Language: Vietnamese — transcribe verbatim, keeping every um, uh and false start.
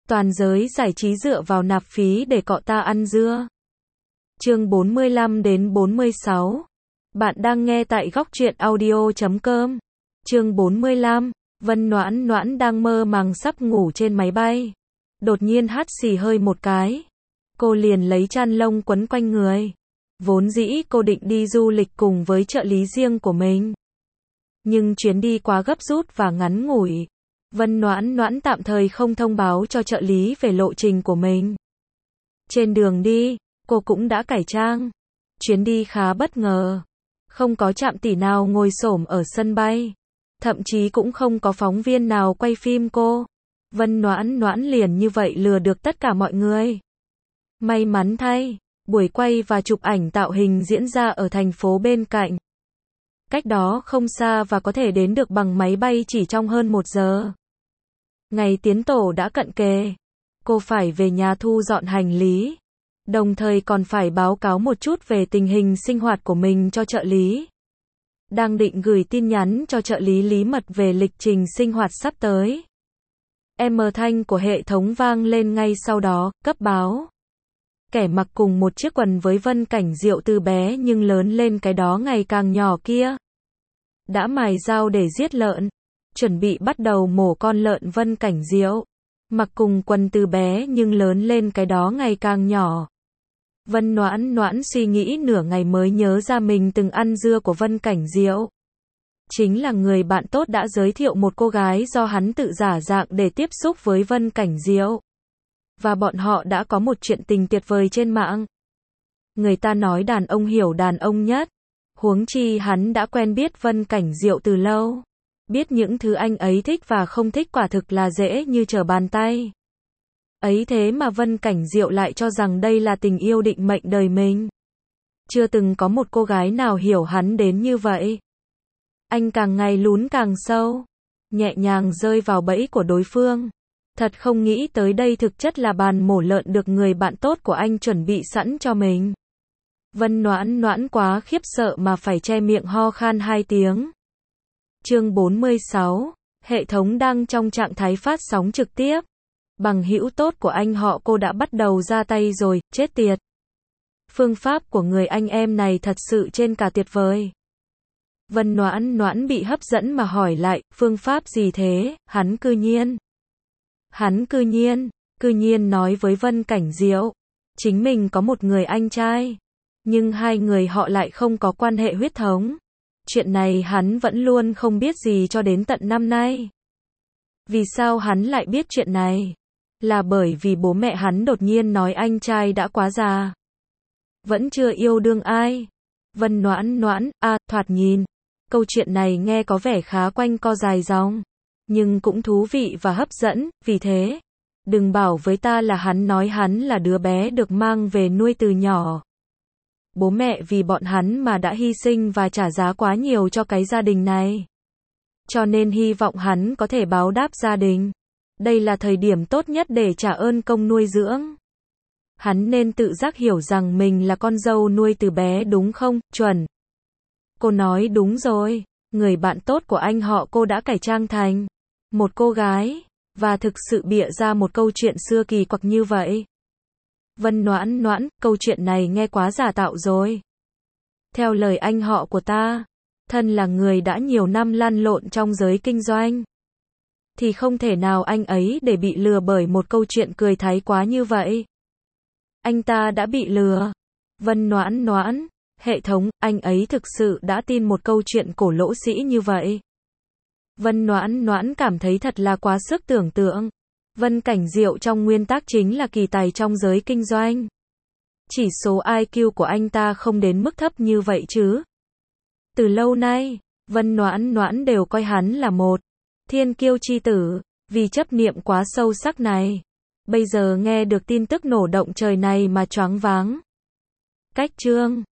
Toàn giới giải trí dựa vào nạp phí để cọ ta ăn dưa. Chương bốn mươi lăm đến bốn mươi sáu. Bạn đang nghe tại góc truyện audio chấm com. Chương bốn mươi lăm. Vân Noãn Noãn đang mơ màng sắp ngủ trên máy bay. Đột nhiên hắt xì hơi một cái. Cô liền lấy chăn lông quấn quanh người. Vốn dĩ cô định đi du lịch cùng với trợ lý riêng của mình. Nhưng chuyến đi quá gấp rút và ngắn ngủi. Vân Noãn Noãn tạm thời không thông báo cho trợ lý về lộ trình của mình. Trên đường đi, cô cũng đã cải trang. Chuyến đi khá bất ngờ. Không có trạm tỷ nào ngồi xổm ở sân bay. Thậm chí cũng không có phóng viên nào quay phim cô. Vân Noãn Noãn liền như vậy lừa được tất cả mọi người. May mắn thay, buổi quay và chụp ảnh tạo hình diễn ra ở thành phố bên cạnh. Cách đó không xa và có thể đến được bằng máy bay chỉ trong hơn một giờ. Ngày tiến tổ đã cận kề. Cô phải về nhà thu dọn hành lý. Đồng thời còn phải báo cáo một chút về tình hình sinh hoạt của mình cho trợ lý. Đang định gửi tin nhắn cho trợ lý Lý Mật về lịch trình sinh hoạt sắp tới. Em thanh của hệ thống vang lên ngay sau đó, cấp báo. Kẻ mặc cùng một chiếc quần với Vân Cảnh Diệu từ bé nhưng lớn lên cái đó ngày càng nhỏ kia. Đã mài dao để giết lợn. Chuẩn bị bắt đầu mổ con lợn Vân Cảnh Diệu. Mặc cùng quần từ bé nhưng lớn lên cái đó ngày càng nhỏ. Vân Noãn Noãn suy nghĩ nửa ngày mới nhớ ra mình từng ăn dưa của Vân Cảnh Diệu. Chính là người bạn tốt đã giới thiệu một cô gái do hắn tự giả dạng để tiếp xúc với Vân Cảnh Diệu. Và bọn họ đã có một chuyện tình tuyệt vời trên mạng. Người ta nói đàn ông hiểu đàn ông nhất. Huống chi hắn đã quen biết Vân Cảnh Diệu từ lâu. Biết những thứ anh ấy thích và không thích quả thực là dễ như trở bàn tay. Ấy thế mà Vân Cảnh Diệu lại cho rằng đây là tình yêu định mệnh đời mình. Chưa từng có một cô gái nào hiểu hắn đến như vậy. Anh càng ngày lún càng sâu. Nhẹ nhàng rơi vào bẫy của đối phương. Thật không nghĩ tới đây thực chất là bàn mổ lợn được người bạn tốt của anh chuẩn bị sẵn cho mình. Vân Noãn Noãn quá khiếp sợ mà phải che miệng ho khan hai tiếng. Chương bốn mươi sáu. Hệ thống đang trong trạng thái phát sóng trực tiếp. Bằng hữu tốt của anh họ cô đã bắt đầu ra tay rồi, chết tiệt. Phương pháp của người anh em này thật sự trên cả tuyệt vời. Vân Noãn Noãn bị hấp dẫn mà hỏi lại, phương pháp gì thế, hắn cư nhiên. Hắn cư nhiên, cư nhiên nói với Vân Cảnh Diệu. Chính mình có một người anh trai. Nhưng hai người họ lại không có quan hệ huyết thống. Chuyện này hắn vẫn luôn không biết gì cho đến tận năm nay. Vì sao hắn lại biết chuyện này? Là bởi vì bố mẹ hắn đột nhiên nói anh trai đã quá già. Vẫn chưa yêu đương ai. Vân Noãn Noãn, a, à, thoạt nhìn. Câu chuyện này nghe có vẻ khá quanh co dài dòng. Nhưng cũng thú vị và hấp dẫn, vì thế. Đừng bảo với ta là hắn nói hắn là đứa bé được mang về nuôi từ nhỏ. Bố mẹ vì bọn hắn mà đã hy sinh và trả giá quá nhiều cho cái gia đình này. Cho nên hy vọng hắn có thể báo đáp gia đình. Đây là thời điểm tốt nhất để trả ơn công nuôi dưỡng. Hắn nên tự giác hiểu rằng mình là con dâu nuôi từ bé đúng không, chuẩn. Cô nói đúng rồi, người bạn tốt của anh họ cô đã cải trang thành một cô gái, và thực sự bịa ra một câu chuyện xưa kỳ quặc như vậy. Vân Noãn Noãn, câu chuyện này nghe quá giả tạo rồi. Theo lời anh họ của ta, thân là người đã nhiều năm lăn lộn trong giới kinh doanh. Thì không thể nào anh ấy để bị lừa bởi một câu chuyện cười thái quá như vậy. Anh ta đã bị lừa. Vân Noãn Noãn, hệ thống, anh ấy thực sự đã tin một câu chuyện cổ lỗ sĩ như vậy. Vân Noãn Noãn cảm thấy thật là quá sức tưởng tượng. Vân Cảnh Diệu trong nguyên tắc chính là kỳ tài trong giới kinh doanh. Chỉ số i kiu của anh ta không đến mức thấp như vậy chứ. Từ lâu nay, Vân Noãn Noãn đều coi hắn là một thiên kiêu chi tử, vì chấp niệm quá sâu sắc này. Bây giờ nghe được tin tức nổ động trời này mà choáng váng. Cách chương